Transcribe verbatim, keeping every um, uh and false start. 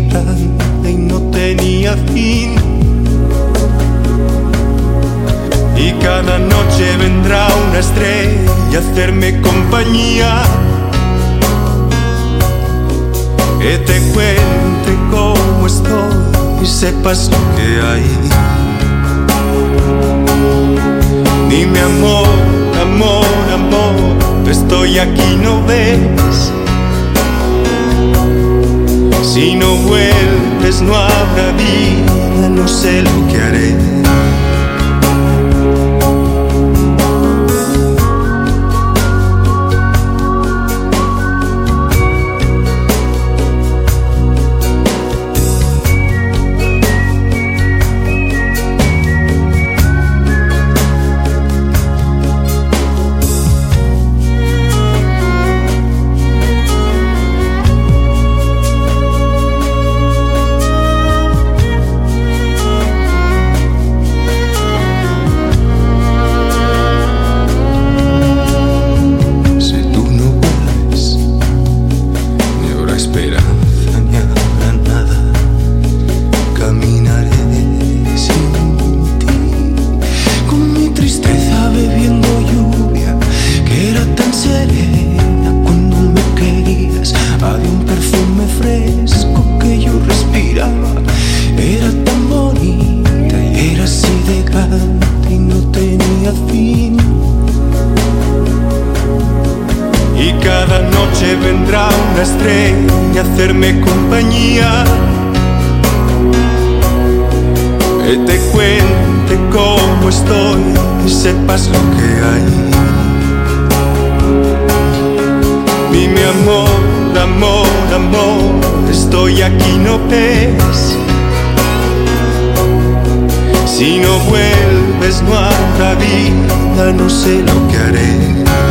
grande y no tenía fin. Y cada noche vendrá una estrella a hacerme compañía, que te cuente cómo estoy y sepas lo que hay. Dime amor, amor, amor, estoy aquí, ¿no ves? Si no vuelves no habrá vida, no sé lo que haré. Y cada noche vendrá una estrella a hacerme compañía, que te cuente cómo estoy y sepas lo que hay. Dime amor, amor, amor, estoy aquí, ¿no ves? Si no vuelves no habrá vida, no sé lo que haré.